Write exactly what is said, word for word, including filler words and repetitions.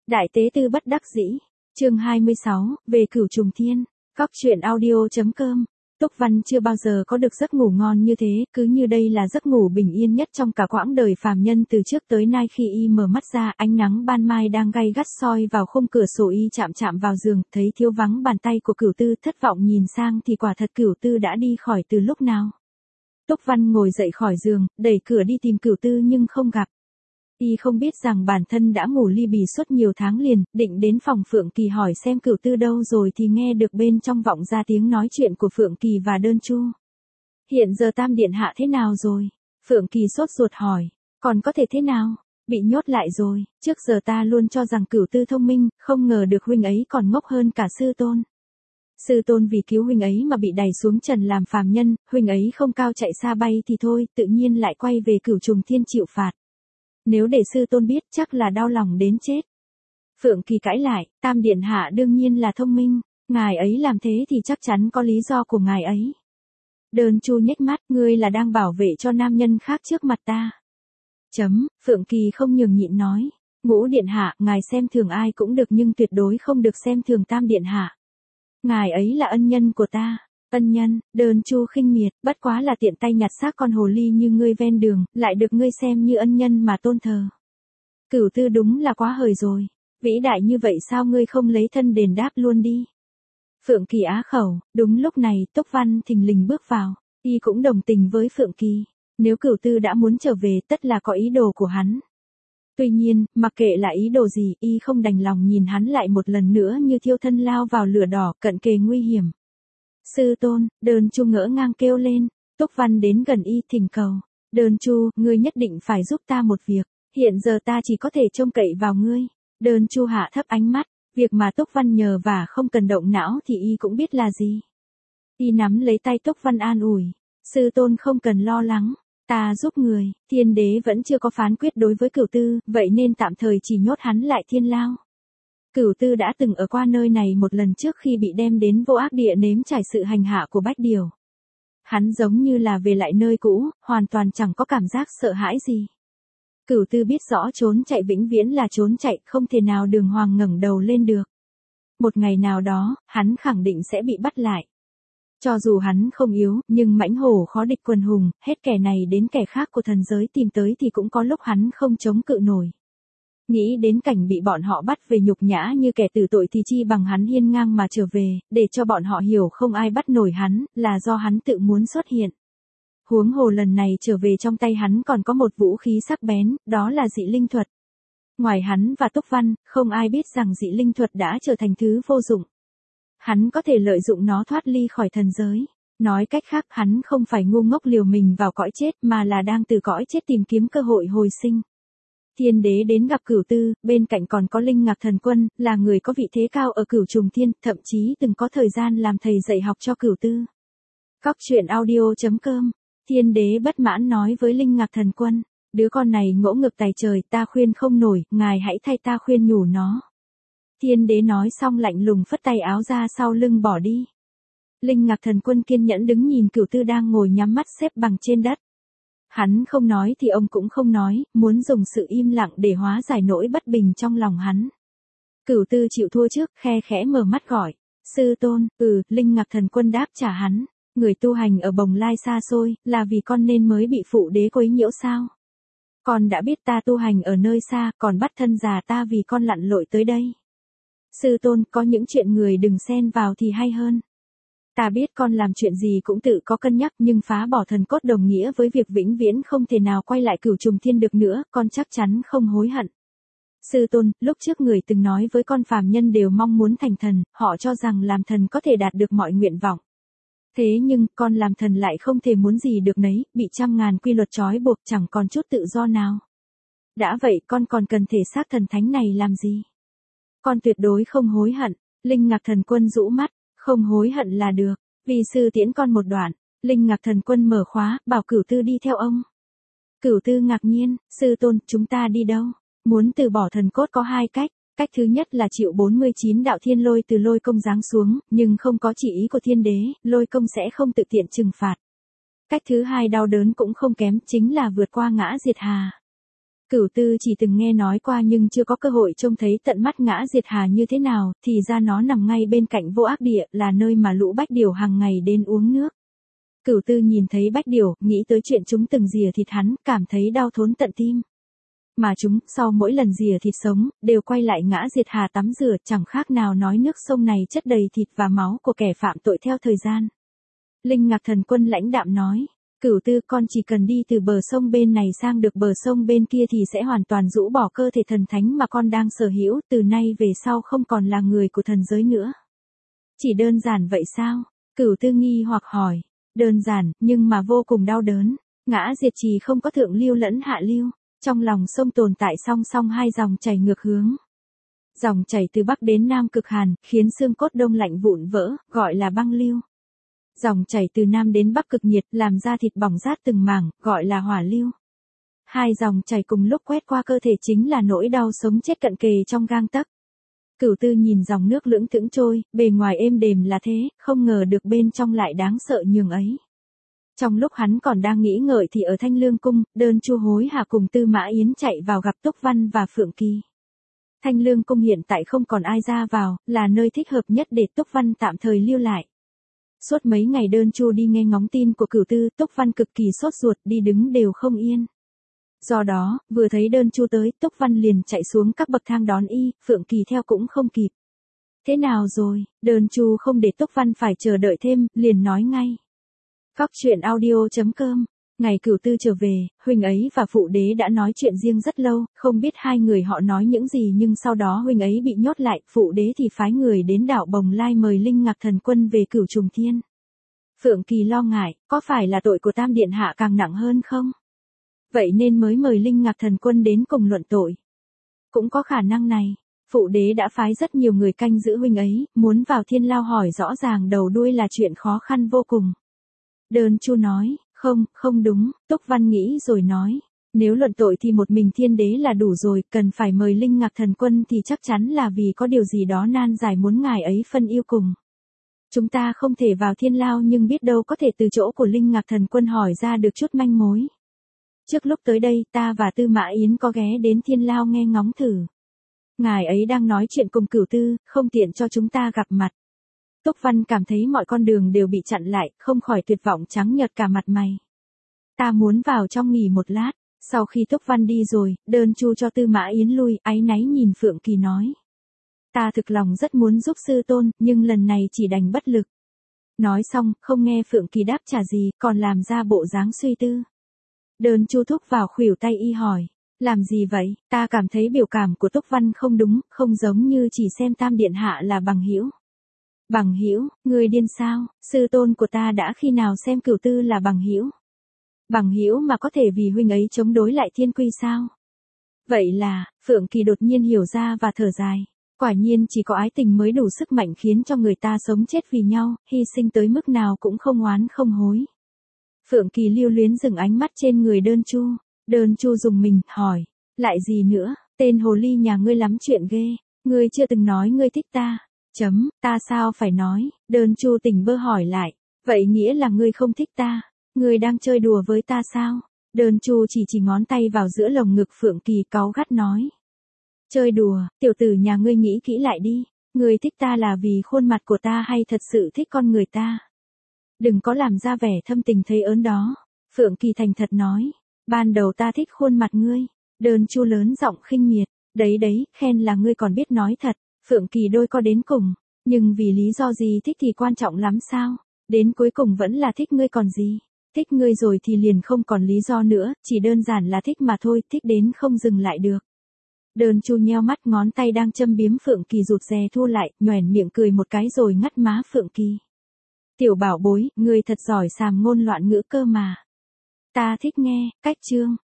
Đại tế tư bất đắc dĩ. Chương hai mươi sáu, về Cửu Trùng Thiên. Góc truyện audio.com. Túc Văn chưa bao giờ có được giấc ngủ ngon như thế, cứ như đây là giấc ngủ bình yên nhất trong cả quãng đời phàm nhân từ trước tới nay. Khi y mở mắt ra, ánh nắng ban mai đang gay gắt soi vào khung cửa sổ, y chạm chạm vào giường, thấy thiếu vắng bàn tay của Cửu Tư, thất vọng nhìn sang thì quả thật Cửu Tư đã đi khỏi từ lúc nào. Túc Văn ngồi dậy khỏi giường, đẩy cửa đi tìm Cửu Tư nhưng không gặp. Y không biết rằng bản thân đã ngủ li bì suốt nhiều tháng liền, định đến phòng Phượng Kỳ hỏi xem Cửu Tư đâu rồi thì nghe được bên trong vọng ra tiếng nói chuyện của Phượng Kỳ và Đơn Chu. Hiện giờ Tam Điện Hạ thế nào rồi? Phượng Kỳ sốt ruột hỏi. Còn có thể thế nào? Bị nhốt lại rồi. Trước giờ ta luôn cho rằng Cửu Tư thông minh, không ngờ được huynh ấy còn ngốc hơn cả sư tôn. Sư tôn vì cứu huynh ấy mà bị đày xuống trần làm phàm nhân, huynh ấy không cao chạy xa bay thì thôi, tự nhiên lại quay về Cửu Trùng Thiên chịu phạt. Nếu để sư tôn biết chắc là đau lòng đến chết. Phượng Kỳ cãi lại, Tam Điện Hạ đương nhiên là thông minh, ngài ấy làm thế thì chắc chắn có lý do của ngài ấy. Đơn Chu nhếch mắt, ngươi là đang bảo vệ cho nam nhân khác trước mặt ta. Chấm, Phượng Kỳ không nhường nhịn nói, Ngũ Điện Hạ, ngài xem thường ai cũng được nhưng tuyệt đối không được xem thường Tam Điện Hạ. Ngài ấy là ân nhân của ta. Ân nhân, Đơn Chu khinh miệt, bất quá là tiện tay nhặt xác con hồ ly như ngươi ven đường, lại được ngươi xem như ân nhân mà tôn thờ. Cửu Tư đúng là quá hời rồi, vĩ đại như vậy sao ngươi không lấy thân đền đáp luôn đi. Phượng Kỳ á khẩu, đúng lúc này Túc Văn thình lình bước vào, y cũng đồng tình với Phượng Kỳ, nếu Cửu Tư đã muốn trở về tất là có ý đồ của hắn. Tuy nhiên, mặc kệ là ý đồ gì, y không đành lòng nhìn hắn lại một lần nữa như thiêu thân lao vào lửa đỏ, cận kề nguy hiểm. Sư tôn, Đơn Chu ngỡ ngang kêu lên. Túc Văn đến gần y thỉnh cầu. Đơn Chu, ngươi nhất định phải giúp ta một việc, hiện giờ ta chỉ có thể trông cậy vào ngươi. Đơn Chu hạ thấp ánh mắt, việc mà Túc Văn nhờ và không cần động não thì y cũng biết là gì. Y nắm lấy tay Túc Văn an ủi. Sư tôn không cần lo lắng, ta giúp người, Thiên Đế vẫn chưa có phán quyết đối với Cửu Tư, vậy nên tạm thời chỉ nhốt hắn lại Thiên Lao. Cửu Tư đã từng ở qua nơi này một lần trước khi bị đem đến Vô Ác Địa nếm trải sự hành hạ của Bách Điều. Hắn giống như là về lại nơi cũ, hoàn toàn chẳng có cảm giác sợ hãi gì. Cửu Tư biết rõ trốn chạy vĩnh viễn là trốn chạy, không thể nào đường hoàng ngẩng đầu lên được. Một ngày nào đó, hắn khẳng định sẽ bị bắt lại. Cho dù hắn không yếu, nhưng mãnh hổ khó địch quần hùng, hết kẻ này đến kẻ khác của thần giới tìm tới thì cũng có lúc hắn không chống cự nổi. Nghĩ đến cảnh bị bọn họ bắt về nhục nhã như kẻ tử tội thì chi bằng hắn hiên ngang mà trở về, để cho bọn họ hiểu không ai bắt nổi hắn, là do hắn tự muốn xuất hiện. Huống hồ lần này trở về trong tay hắn còn có một vũ khí sắc bén, đó là dị linh thuật. Ngoài hắn và Túc Văn, không ai biết rằng dị linh thuật đã trở thành thứ vô dụng. Hắn có thể lợi dụng nó thoát ly khỏi thần giới. Nói cách khác, hắn không phải ngu ngốc liều mình vào cõi chết mà là đang từ cõi chết tìm kiếm cơ hội hồi sinh. Thiên Đế đến gặp Cửu Tư, bên cạnh còn có Linh Ngạc Thần Quân, là người có vị thế cao ở Cửu Trùng Thiên, thậm chí từng có thời gian làm thầy dạy học cho Cửu Tư. Góc truyện audio.com. Thiên Đế bất mãn nói với Linh Ngạc Thần Quân, đứa con này ngỗ ngược tài trời, ta khuyên không nổi, ngài hãy thay ta khuyên nhủ nó. Thiên Đế nói xong lạnh lùng phất tay áo ra sau lưng bỏ đi. Linh Ngạc Thần Quân kiên nhẫn đứng nhìn Cửu Tư đang ngồi nhắm mắt xếp bằng trên đất. Hắn không nói thì ông cũng không nói, muốn dùng sự im lặng để hóa giải nỗi bất bình trong lòng hắn. Cửu Tư chịu thua trước, khe khẽ mở mắt gọi. Sư tôn, ừ, Linh Ngạc Thần Quân đáp trả hắn. Người tu hành ở Bồng Lai xa xôi, là vì con nên mới bị phụ đế quấy nhiễu sao? Con đã biết ta tu hành ở nơi xa, còn bắt thân già ta vì con lặn lội tới đây. Sư tôn, có những chuyện người đừng xen vào thì hay hơn. Ta biết con làm chuyện gì cũng tự có cân nhắc, nhưng phá bỏ thần cốt đồng nghĩa với việc vĩnh viễn không thể nào quay lại Cửu Trùng Thiên được nữa, con chắc chắn không hối hận. Sư tôn, lúc trước người từng nói với con phàm nhân đều mong muốn thành thần, họ cho rằng làm thần có thể đạt được mọi nguyện vọng. Thế nhưng, con làm thần lại không thể muốn gì được nấy, bị trăm ngàn quy luật trói buộc chẳng còn chút tự do nào. Đã vậy con còn cần thể xác thần thánh này làm gì? Con tuyệt đối không hối hận. Linh Ngạc Thần Quân rũ mắt. Không hối hận là được, vì sư tiễn con một đoạn. Linh Ngạc Thần Quân mở khóa, bảo Cửu Tư đi theo ông. Cửu Tư ngạc nhiên, sư tôn, chúng ta đi đâu? Muốn từ bỏ thần cốt có hai cách. Cách thứ nhất là chịu bốn mươi chín đạo thiên lôi từ lôi công giáng xuống, nhưng không có chỉ ý của Thiên Đế, lôi công sẽ không tự tiện trừng phạt. Cách thứ hai đau đớn cũng không kém, chính là vượt qua ngã diệt hà. Cửu Tư chỉ từng nghe nói qua nhưng chưa có cơ hội trông thấy tận mắt Ngã Diệt Hà như thế nào, thì ra nó nằm ngay bên cạnh Vô Ác Địa, là nơi mà lũ bách điểu hàng ngày đến uống nước. Cửu Tư nhìn thấy bách điểu, nghĩ tới chuyện chúng từng rỉa thịt hắn, cảm thấy đau thốn tận tim. Mà chúng, sau mỗi lần rỉa thịt sống, đều quay lại Ngã Diệt Hà tắm rửa, chẳng khác nào nói nước sông này chất đầy thịt và máu của kẻ phạm tội theo thời gian. Linh Ngạc Thần Quân lãnh đạm nói, Cửu Tư, con chỉ cần đi từ bờ sông bên này sang được bờ sông bên kia thì sẽ hoàn toàn rũ bỏ cơ thể thần thánh mà con đang sở hữu, từ nay về sau không còn là người của thần giới nữa. Chỉ đơn giản vậy sao? Cửu Tư nghi hoặc hỏi. Đơn giản, nhưng mà vô cùng đau đớn. Ngã Diệt Trì không có thượng lưu lẫn hạ lưu. Trong lòng sông tồn tại song song hai dòng chảy ngược hướng. Dòng chảy từ bắc đến nam cực hàn, khiến xương cốt đông lạnh vụn vỡ, gọi là băng lưu. Dòng chảy từ nam đến bắc cực nhiệt, làm da thịt bỏng rát từng mảng, gọi là hỏa lưu. Hai dòng chảy cùng lúc quét qua cơ thể chính là nỗi đau sống chết cận kề trong gang tấc. Cửu Tư nhìn dòng nước lững thững trôi, bề ngoài êm đềm là thế, không ngờ được bên trong lại đáng sợ nhường ấy. Trong lúc hắn còn đang nghĩ ngợi thì ở Thanh Lương Cung, Đơn Chu hối hả cùng Tư Mã Yến chạy vào gặp Túc Văn và Phượng Kỳ. Thanh Lương Cung hiện tại không còn ai ra vào, là nơi thích hợp nhất để Túc Văn tạm thời lưu lại. Suốt mấy ngày Đơn Chu đi nghe ngóng tin của Cửu Tư, Túc Văn cực kỳ sốt ruột, đi đứng đều không yên. Do đó, vừa thấy Đơn Chu tới, Túc Văn liền chạy xuống các bậc thang đón y, Phượng Kỳ theo cũng không kịp. Thế nào rồi? Đơn Chu không để Túc Văn phải chờ đợi thêm, liền nói ngay. Cóc truyện audio chấm com. Ngày Cửu Tư trở về, huynh ấy và phụ đế đã nói chuyện riêng rất lâu, không biết hai người họ nói những gì nhưng sau đó huynh ấy bị nhốt lại, phụ đế thì phái người đến đảo Bồng Lai mời Linh Ngạc Thần Quân về Cửu Trùng Thiên. Phượng Kỳ lo ngại, có phải là tội của Tam Điện Hạ càng nặng hơn không? Vậy nên mới mời Linh Ngạc Thần Quân đến cùng luận tội. Cũng có khả năng này, phụ đế đã phái rất nhiều người canh giữ huynh ấy, muốn vào Thiên Lao hỏi rõ ràng đầu đuôi là chuyện khó khăn vô cùng. Đơn Chu nói, không, không đúng, Túc Văn nghĩ rồi nói, nếu luận tội thì một mình thiên đế là đủ rồi, cần phải mời Linh Ngạc Thần Quân thì chắc chắn là vì có điều gì đó nan giải muốn ngài ấy phân yêu cùng. Chúng ta không thể vào Thiên Lao nhưng biết đâu có thể từ chỗ của Linh Ngạc Thần Quân hỏi ra được chút manh mối. Trước lúc tới đây ta và Tư Mã Yến có ghé đến Thiên Lao nghe ngóng thử. Ngài ấy đang nói chuyện cùng Cửu Tư, không tiện cho chúng ta gặp mặt. Túc Văn cảm thấy mọi con đường đều bị chặn lại, không khỏi tuyệt vọng trắng nhợt cả mặt mày. Ta muốn vào trong nghỉ một lát, sau khi Túc Văn đi rồi, Đơn Chu cho Tư Mã Yến lui, áy náy nhìn Phượng Kỳ nói. Ta thực lòng rất muốn giúp sư tôn, nhưng lần này chỉ đành bất lực. Nói xong, không nghe Phượng Kỳ đáp trả gì, còn làm ra bộ dáng suy tư. Đơn Chu thúc vào khuỷu tay y hỏi, làm gì vậy? Ta cảm thấy biểu cảm của Túc Văn không đúng, không giống như chỉ xem Tam Điện Hạ là bằng hữu. Bằng hữu, ngươi điên sao? Sư tôn của ta đã khi nào xem Cửu Tư là bằng hữu? Bằng hữu mà có thể vì huynh ấy chống đối lại thiên quy sao? Vậy là, Phượng Kỳ đột nhiên hiểu ra và thở dài. Quả nhiên chỉ có ái tình mới đủ sức mạnh khiến cho người ta sống chết vì nhau, hy sinh tới mức nào cũng không oán không hối. Phượng Kỳ lưu luyến dừng ánh mắt trên người Đơn Chu. Đơn Chu dùng mình, hỏi, lại gì nữa, tên hồ ly nhà ngươi lắm chuyện ghê, ngươi chưa từng nói ngươi thích ta. Chấm, ta sao phải nói, Đơn Chu tỉnh bơ hỏi lại, vậy nghĩa là ngươi không thích ta, ngươi đang chơi đùa với ta sao? Đơn Chu chỉ chỉ ngón tay vào giữa lồng ngực Phượng Kỳ cáu gắt nói. Chơi đùa, tiểu tử nhà ngươi nghĩ kỹ lại đi, ngươi thích ta là vì khuôn mặt của ta hay thật sự thích con người ta? Đừng có làm ra vẻ thâm tình thấy ớn đó. Phượng Kỳ thành thật nói, ban đầu ta thích khuôn mặt ngươi. Đơn Chu lớn giọng khinh miệt, đấy đấy, khen là ngươi còn biết nói thật. Phượng Kỳ đôi co đến cùng, nhưng vì lý do gì thích thì quan trọng lắm sao? Đến cuối cùng vẫn là thích ngươi còn gì? Thích ngươi rồi thì liền không còn lý do nữa, chỉ đơn giản là thích mà thôi, thích đến không dừng lại được. Đơn Chu nheo mắt, ngón tay đang châm biếm Phượng Kỳ rụt rè thu lại, nhoẻn miệng cười một cái rồi ngắt má Phượng Kỳ. Tiểu bảo bối, ngươi thật giỏi sàm ngôn loạn ngữ cơ mà. Ta thích nghe, cách chương.